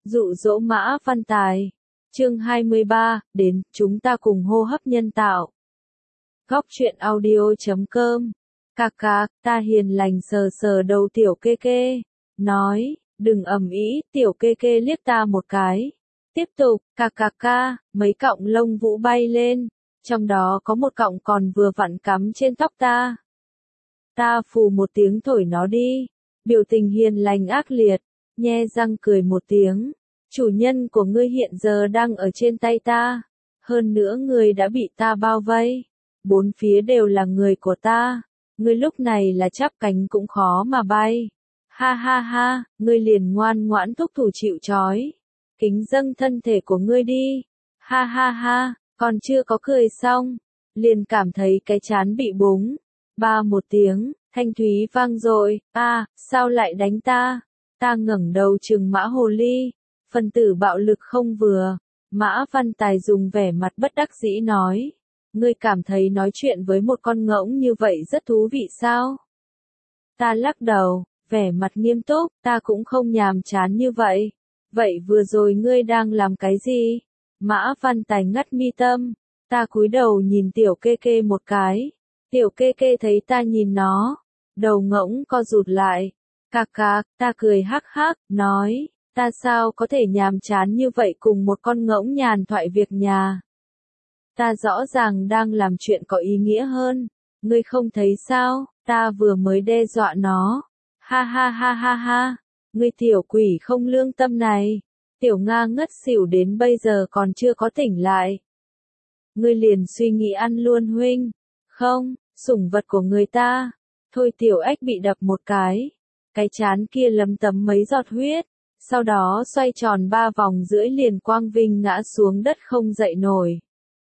Dụ dỗ Mã Văn Tài. Chương 23, đến, chúng ta cùng hô hấp nhân tạo. Góc truyện audio.com. Cạc cạc, ta hiền lành sờ sờ đầu tiểu kê kê. Nói, đừng ầm ĩ, tiểu kê kê liếc ta một cái. Tiếp tục, cạc cạc ca, mấy cọng lông vũ bay lên. Trong đó có một cọng còn vừa vặn cắm trên tóc ta. Ta phù một tiếng thổi nó đi. Biểu tình hiền lành ác liệt, nhe răng cười một tiếng. Chủ nhân của ngươi hiện giờ đang ở trên tay ta. Hơn nữa ngươi đã bị ta bao vây. Bốn phía đều là người của ta. Ngươi lúc này là chắp cánh cũng khó mà bay. Ha ha ha, ngươi liền ngoan ngoãn thúc thủ chịu trói. Kính dâng thân thể của ngươi đi. Ha ha ha, còn chưa có cười xong. Liền cảm thấy cái trán bị búng. Ba một tiếng, thanh thúy vang dội. Sao lại đánh ta? Ta ngẩng đầu trừng Mã Hồ Ly. Phần tử bạo lực không vừa. Mã Văn Tài dùng vẻ mặt bất đắc dĩ nói. Ngươi cảm thấy nói chuyện với một con ngỗng như vậy rất thú vị sao? Ta lắc đầu, vẻ mặt nghiêm túc, ta cũng không nhàm chán như vậy. Vậy vừa rồi ngươi đang làm cái gì? Mã Văn Tài ngắt mi tâm. Ta cúi đầu nhìn tiểu kê kê một cái. Tiểu kê kê thấy ta nhìn nó. Đầu ngỗng co rụt lại. Cạc cạc, ta cười hắc hắc, nói. Ta sao có thể nhàm chán như vậy cùng một con ngỗng nhàn thoại việc nhà. Ta rõ ràng đang làm chuyện có ý nghĩa hơn. Ngươi không thấy sao, ta vừa mới đe dọa nó. Ha ha ha ha ha, ngươi tiểu quỷ không lương tâm này. Tiểu Nga ngất xỉu đến bây giờ còn chưa có tỉnh lại. Ngươi liền suy nghĩ ăn luôn huynh. Không, sủng vật của người ta. Thôi tiểu ếch bị đập một cái. Cái trán kia lấm tấm mấy giọt huyết. Sau đó xoay tròn 3 vòng rưỡi liền quang vinh ngã xuống đất không dậy nổi.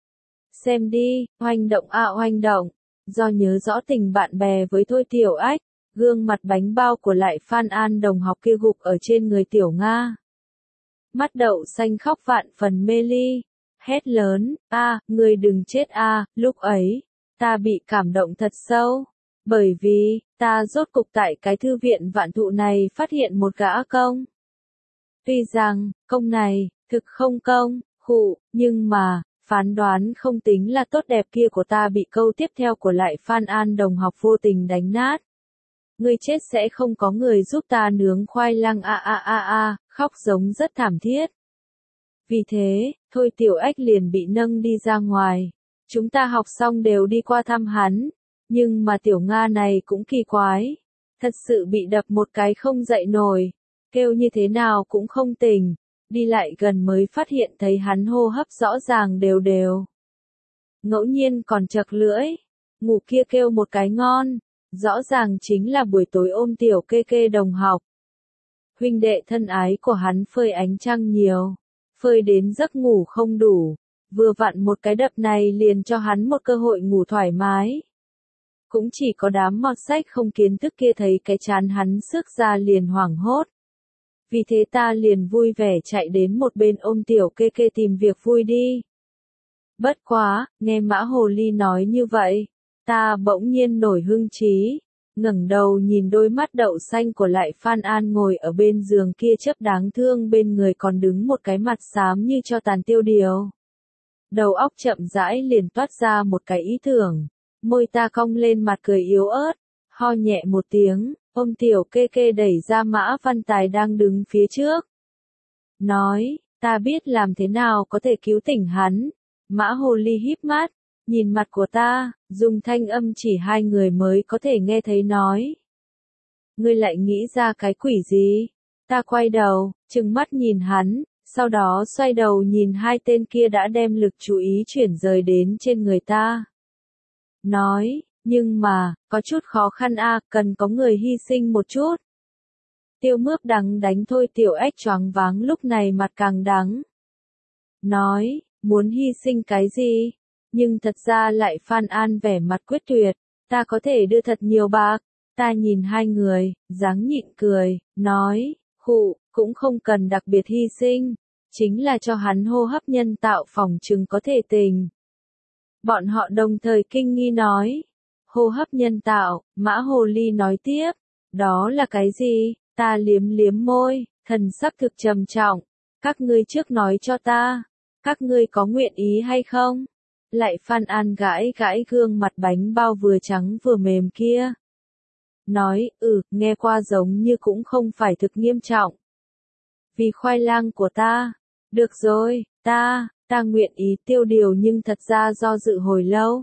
Xem đi, oanh động oanh động. Do nhớ rõ tình bạn bè với Thôi Tiểu Ách, gương mặt bánh bao của lại Phan An đồng học kia gục ở trên người Tiểu Nga. Mắt đậu xanh khóc vạn phần mê ly. Hét lớn, ngươi đừng chết lúc ấy, ta bị cảm động thật sâu. Bởi vì, ta rốt cục tại cái thư viện vạn thụ này phát hiện một gã công. Tuy rằng, công này, thực không công, nhưng mà, phán đoán không tính là tốt đẹp kia của ta bị câu tiếp theo của lại Phan An đồng học vô tình đánh nát. Ngươi chết sẽ không có người giúp ta nướng khoai lang khóc giống rất thảm thiết. Vì thế, Thôi Tiểu Ách liền bị nâng đi ra ngoài. Chúng ta học xong đều đi qua thăm hắn. Nhưng mà Tiểu Nga này cũng kỳ quái. Thật sự bị đập một cái không dậy nổi. Kêu như thế nào cũng không tỉnh. Đi lại gần mới phát hiện thấy hắn hô hấp rõ ràng đều đều. Ngẫu nhiên còn chật lưỡi. Ngủ kia kêu một cái ngon. Rõ ràng chính là buổi tối ôm tiểu kê kê đồng học. Huynh đệ thân ái của hắn phơi ánh trăng nhiều. Phơi đến giấc ngủ không đủ. Vừa vặn một cái đập này liền cho hắn một cơ hội ngủ thoải mái. Cũng chỉ có đám mọt sách không kiến thức kia thấy cái chán hắn xước ra liền hoảng hốt. Vì thế ta liền vui vẻ chạy đến một bên ôm tiểu kê kê tìm việc vui đi. Bất quá, nghe Mã Hồ Ly nói như vậy, ta bỗng nhiên nổi hưng trí, ngẩng đầu nhìn đôi mắt đậu xanh của lại Phan An ngồi ở bên giường kia chấp đáng thương bên người còn đứng một cái mặt xám như cho tàn tiêu điều. Đầu óc chậm rãi liền toát ra một cái ý tưởng, môi ta cong lên mặt cười yếu ớt, ho nhẹ một tiếng. Ôm tiểu kê kê đẩy ra Mã Văn Tài đang đứng phía trước. Nói, ta biết làm thế nào có thể cứu tỉnh hắn. Mã Hồ Ly híp mắt, nhìn mặt của ta, dùng thanh âm chỉ hai người mới có thể nghe thấy nói. Ngươi lại nghĩ ra cái quỷ gì? Ta quay đầu, trừng mắt nhìn hắn, sau đó xoay đầu nhìn hai tên kia đã đem lực chú ý chuyển rời đến trên người ta. Nói. Nhưng mà, có chút khó khăn cần có người hy sinh một chút. Tiêu Mướp đắng đánh Thôi Tiểu Ách choáng váng lúc này mặt càng đắng. Nói, muốn hy sinh cái gì? Nhưng thật ra lại Phan An vẻ mặt quyết tuyệt, ta có thể đưa thật nhiều bạc. Ta nhìn hai người, dáng nhịn cười, nói, cũng không cần đặc biệt hy sinh, chính là cho hắn hô hấp nhân tạo phòng chừng có thể tỉnh. Bọn họ đồng thời kinh nghi nói. Hô hấp nhân tạo, Mã Hồ Ly nói tiếp. Đó là cái gì? Ta liếm liếm môi, thần sắc thực trầm trọng. Các ngươi trước nói cho ta, các ngươi có nguyện ý hay không? Lại Phan An gãi gãi gương mặt bánh bao vừa trắng vừa mềm kia. Nói, nghe qua giống như cũng không phải thực nghiêm trọng. Vì khoai lang của ta. Được rồi, ta nguyện ý tiêu điều nhưng thật ra do dự hồi lâu.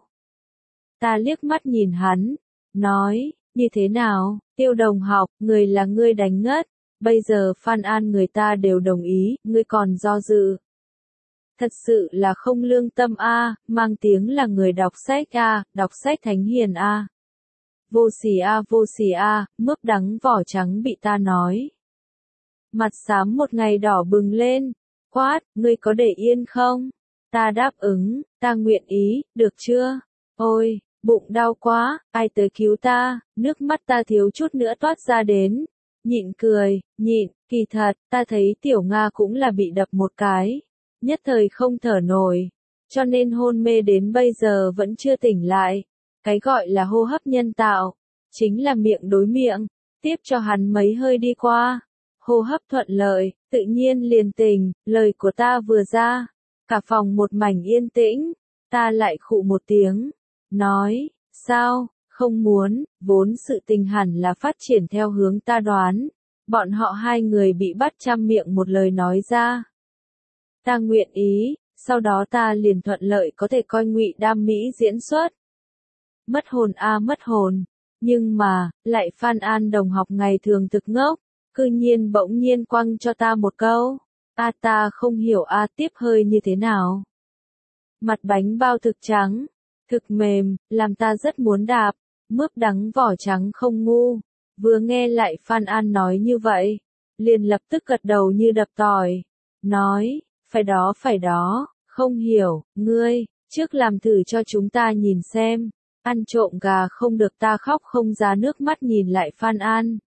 Ta liếc mắt nhìn hắn, nói, như thế nào, Tiêu đồng học, người là ngươi đánh ngất, bây giờ Phan An người ta đều đồng ý, ngươi còn do dự. Thật sự là không lương tâm a, mang tiếng là người đọc sách a, đọc sách thánh hiền a. Vô xỉ a, mướp đắng vỏ trắng bị ta nói. Mặt xám một ngày đỏ bừng lên, quát, ngươi có để yên không? Ta đáp ứng, ta nguyện ý, được chưa? Ôi, bụng đau quá, ai tới cứu ta, nước mắt ta thiếu chút nữa toát ra đến. Nhịn cười, kỳ thật, ta thấy Tiểu Nga cũng là bị đập một cái. Nhất thời không thở nổi, cho nên hôn mê đến bây giờ vẫn chưa tỉnh lại. Cái gọi là hô hấp nhân tạo, chính là miệng đối miệng, tiếp cho hắn mấy hơi đi qua. Hô hấp thuận lợi, tự nhiên liền tỉnh, lời của ta vừa ra. Cả phòng một mảnh yên tĩnh, ta lại khụ một tiếng, nói, sao, không muốn, vốn sự tình hẳn là phát triển theo hướng ta đoán. Bọn họ hai người bị bắt trăm miệng một lời nói ra. Ta nguyện ý, sau đó ta liền thuận lợi có thể coi Ngụy Đam Mỹ diễn xuất. Mất hồn a mất hồn, nhưng mà, lại Phan An đồng học ngày thường thực ngốc, cư nhiên bỗng nhiên quăng cho ta một câu. Ta không hiểu tiếp hơi như thế nào. Mặt bánh bao thực trắng, thực mềm, làm ta rất muốn đạp, mướp đắng vỏ trắng không ngu. Vừa nghe lại Phan An nói như vậy, liền lập tức gật đầu như đập tỏi, nói, phải đó, không hiểu, ngươi, trước làm thử cho chúng ta nhìn xem, ăn trộm gà không được ta khóc không ra nước mắt nhìn lại Phan An.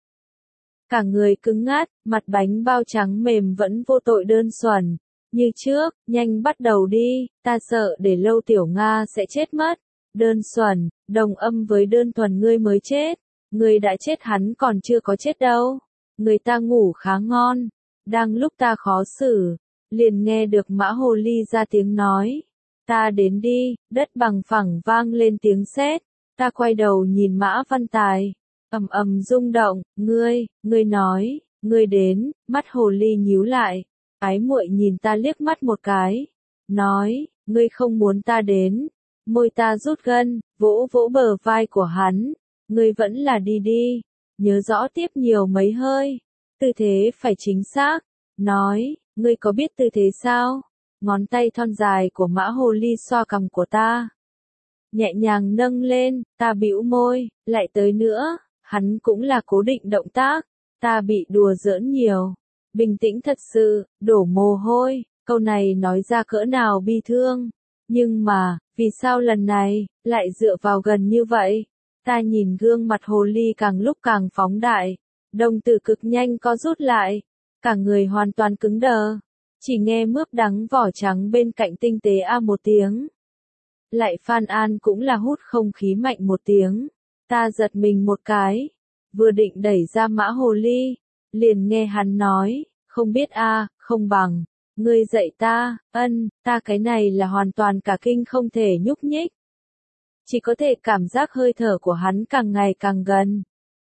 Cả người cứng ngắt, mặt bánh bao trắng mềm vẫn vô tội đơn thuần, như trước, nhanh bắt đầu đi, ta sợ để lâu Tiểu Nga sẽ chết mất. Đơn thuần, đồng âm với đơn thuần ngươi mới chết, ngươi đã chết hắn còn chưa có chết đâu. Người ta ngủ khá ngon, đang lúc ta khó xử, liền nghe được Mã Hồ Ly ra tiếng nói. Ta đến đi, đất bằng phẳng vang lên tiếng sét, ta quay đầu nhìn Mã Văn Tài, ầm ầm rung động, ngươi nói, ngươi đến, mắt Hồ Ly nhíu lại, ái muội nhìn ta liếc mắt một cái, nói, ngươi không muốn ta đến, môi ta rút gân, vỗ vỗ bờ vai của hắn, ngươi vẫn là đi, nhớ rõ tiếp nhiều mấy hơi, tư thế phải chính xác, nói, ngươi có biết tư thế sao? Ngón tay thon dài của Mã Hồ Ly xoa cằm của ta. Nhẹ nhàng nâng lên, ta bĩu môi, lại tới nữa, hắn cũng là cố định động tác, ta bị đùa giỡn nhiều. Bình tĩnh thật sự, đổ mồ hôi, câu này nói ra cỡ nào bi thương. Nhưng mà, vì sao lần này, lại dựa vào gần như vậy? Ta nhìn gương mặt Hồ Ly càng lúc càng phóng đại, đồng tử cực nhanh co rút lại, cả người hoàn toàn cứng đờ. Chỉ nghe mướp đắng vỏ trắng bên cạnh tinh tế một tiếng. Lại Phan An cũng là hút không khí mạnh một tiếng. Ta giật mình một cái. Vừa định đẩy ra Mã Hồ Ly. Liền nghe hắn nói, không biết không bằng. Ngươi dạy ta, ta cái này là hoàn toàn cả kinh không thể nhúc nhích. Chỉ có thể cảm giác hơi thở của hắn càng ngày càng gần.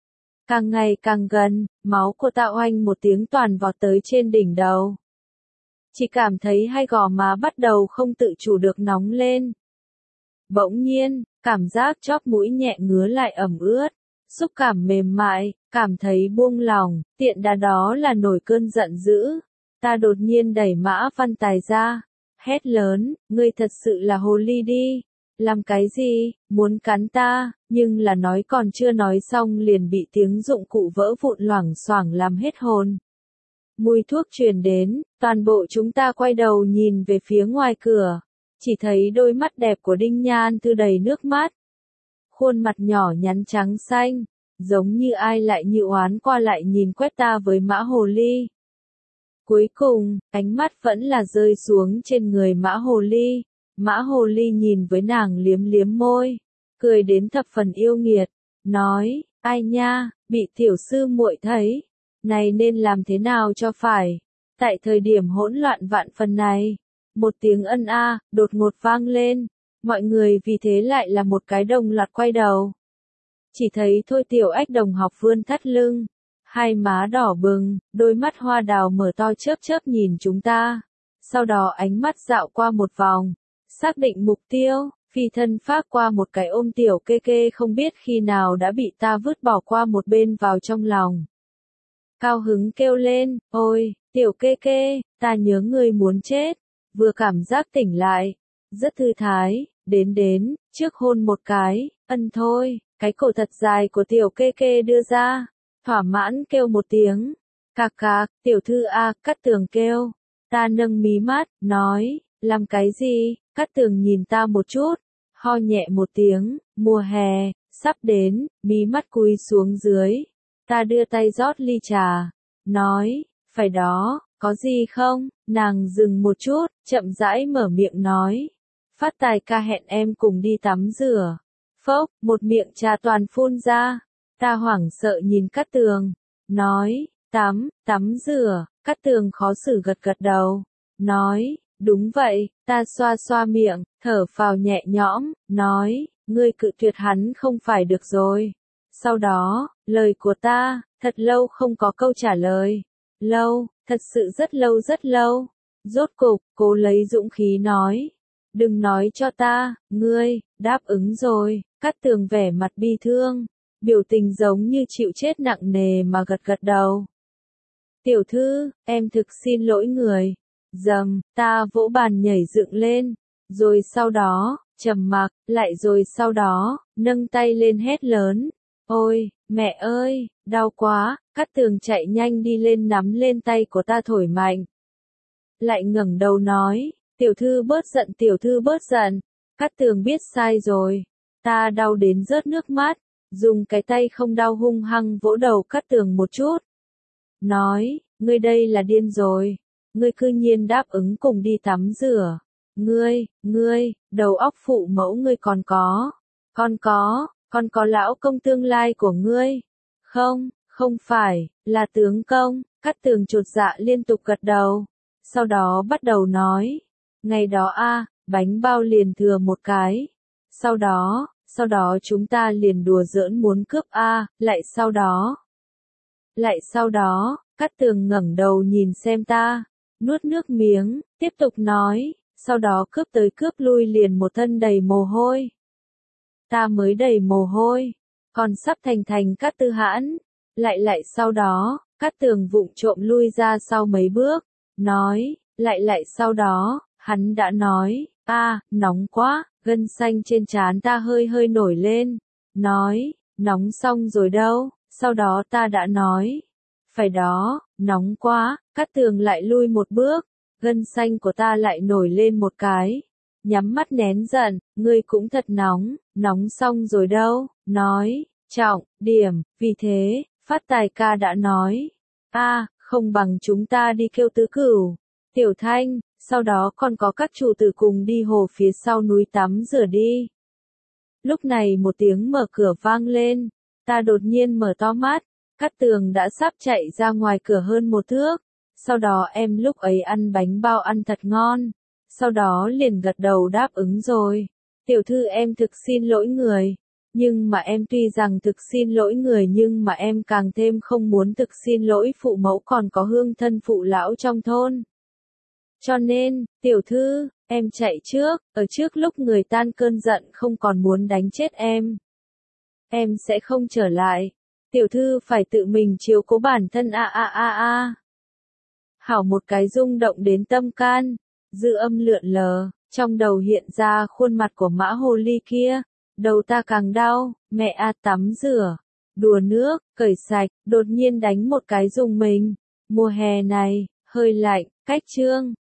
Càng ngày càng gần, máu của ta oanh một tiếng toàn vọt tới trên đỉnh đầu. Chỉ cảm thấy hai gò má bắt đầu không tự chủ được nóng lên. Bỗng nhiên, cảm giác chóp mũi nhẹ ngứa lại ẩm ướt, xúc cảm mềm mại, cảm thấy buông lỏng, tiện đà đó là nổi cơn giận dữ. Ta đột nhiên đẩy Mã Văn Tài ra, hét lớn, ngươi thật sự là hồ ly đi. Làm cái gì, muốn cắn ta, nhưng là nói còn chưa nói xong liền bị tiếng dụng cụ vỡ vụn loảng xoảng làm hết hồn. Mùi thuốc truyền đến, toàn bộ chúng ta quay đầu nhìn về phía ngoài cửa, chỉ thấy đôi mắt đẹp của Đinh Nhan Thư đầy nước mắt. Khuôn mặt nhỏ nhắn trắng xanh, giống như ai lại như oán qua lại nhìn quét ta với Mã Hồ Ly. Cuối cùng, ánh mắt vẫn là rơi xuống trên người Mã Hồ Ly. Mã Hồ Ly nhìn với nàng liếm liếm môi, cười đến thập phần yêu nghiệt, nói, ai nha, bị tiểu sư muội thấy, này nên làm thế nào cho phải, Tại thời điểm hỗn loạn vạn phần này, một tiếng ân a đột ngột vang lên, mọi người vì thế lại là một cái đồng loạt quay đầu. Chỉ thấy Thôi Tiểu Ách đồng học vươn thắt lưng, hai má đỏ bừng, đôi mắt hoa đào mở to chớp chớp nhìn chúng ta. Sau đó ánh mắt dạo qua một vòng, xác định mục tiêu, phi thân phác qua một cái ôm Tiểu Kê Kê không biết khi nào đã bị ta vứt bỏ qua một bên vào trong lòng. Cao hứng kêu lên, ôi, Tiểu Kê Kê, ta nhớ ngươi muốn chết, vừa cảm giác tỉnh lại, rất thư thái, đến, trước hôn một cái, ân thôi, cái cổ thật dài của Tiểu Kê Kê đưa ra, thỏa mãn kêu một tiếng, cạc cạc, tiểu thư a, Cát Tường kêu, ta nâng mí mắt, nói, làm cái gì, Cát Tường nhìn ta một chút, ho nhẹ một tiếng, mùa hè, sắp đến, mí mắt cúi xuống dưới, ta đưa tay rót ly trà, nói, phải đó, có gì không, nàng dừng một chút, chậm rãi mở miệng nói, Phát Tài ca hẹn em cùng đi tắm rửa, phốc, một miệng trà toàn phun ra, ta hoảng sợ nhìn Cát Tường, nói, tắm rửa, Cát Tường khó xử gật gật đầu, nói, đúng vậy, ta xoa xoa miệng, thở phào nhẹ nhõm, nói, ngươi cự tuyệt hắn không phải được rồi. Sau đó, lời của ta, thật lâu không có câu trả lời. Lâu, thật sự rất lâu. Rốt cục, cố lấy dũng khí nói. Đừng nói cho ta, ngươi, đáp ứng rồi. Cát Tường vẻ mặt bi thương, biểu tình giống như chịu chết nặng nề mà gật gật đầu. Tiểu thư, em thực xin lỗi người. Dầm, ta vỗ bàn nhảy dựng lên. Rồi sau đó, trầm mặc, lại rồi sau đó, nâng tay lên hét lớn. Ôi, mẹ ơi, đau quá, Cát Tường chạy nhanh đi lên nắm lên tay của ta thổi mạnh. Lại ngẩng đầu nói, tiểu thư bớt giận, Cát Tường biết sai rồi. Ta đau đến rớt nước mắt, dùng cái tay không đau hung hăng vỗ đầu Cát Tường một chút. Nói, ngươi đây là điên rồi, ngươi cư nhiên đáp ứng cùng đi tắm rửa. Ngươi, đầu óc phụ mẫu ngươi còn có lão công tương lai của ngươi. Không phải, là tướng công, Cát Tường chột dạ liên tục gật đầu. Sau đó bắt đầu nói, ngày đó bánh bao liền thừa một cái. Sau đó chúng ta liền đùa giỡn muốn cướp lại sau đó, Cát Tường ngẩng đầu nhìn xem ta, nuốt nước miếng, tiếp tục nói, sau đó cướp tới cướp lui liền một thân đầy mồ hôi. Ta mới đầy mồ hôi, còn sắp thành Cát Tư Hãn. Lại sau đó, Cát Tường vụng trộm lui ra sau mấy bước, nói, lại sau đó, hắn đã nói, nóng quá, gân xanh trên trán ta hơi nổi lên, nói, nóng xong rồi đâu, sau đó ta đã nói, phải đó, nóng quá, Cát Tường lại lui một bước, gân xanh của ta lại nổi lên một cái, nhắm mắt nén giận, ngươi cũng thật nóng xong rồi đâu, nói, trọng điểm, vì thế, Phát Tài ca đã nói, không bằng chúng ta đi kêu Tứ Cửu, Tiểu Thanh, sau đó còn có các chủ tử cùng đi hồ phía sau núi tắm rửa đi. Lúc này một tiếng mở cửa vang lên, ta đột nhiên mở to mắt, Cát Tường đã sắp chạy ra ngoài cửa hơn một thước, sau đó em lúc ấy ăn bánh bao ăn thật ngon, sau đó liền gật đầu đáp ứng rồi. Tiểu thư em thực xin lỗi người. Nhưng mà em tuy rằng thực xin lỗi người nhưng mà em càng thêm không muốn thực xin lỗi phụ mẫu còn có hương thân phụ lão trong thôn. Cho nên, tiểu thư, em chạy trước, ở trước lúc người tan cơn giận không còn muốn đánh chết em. Em sẽ không trở lại. Tiểu thư phải tự mình chiếu cố bản thân Hảo một cái rung động đến tâm can, dư âm lượn lờ, trong đầu hiện ra khuôn mặt của Mã Hồ Ly kia. Đầu ta càng đau, mẹ tắm rửa, đùa nước, cởi sạch, đột nhiên đánh một cái rùng mình. Mùa hè này, hơi lạnh, cách chương.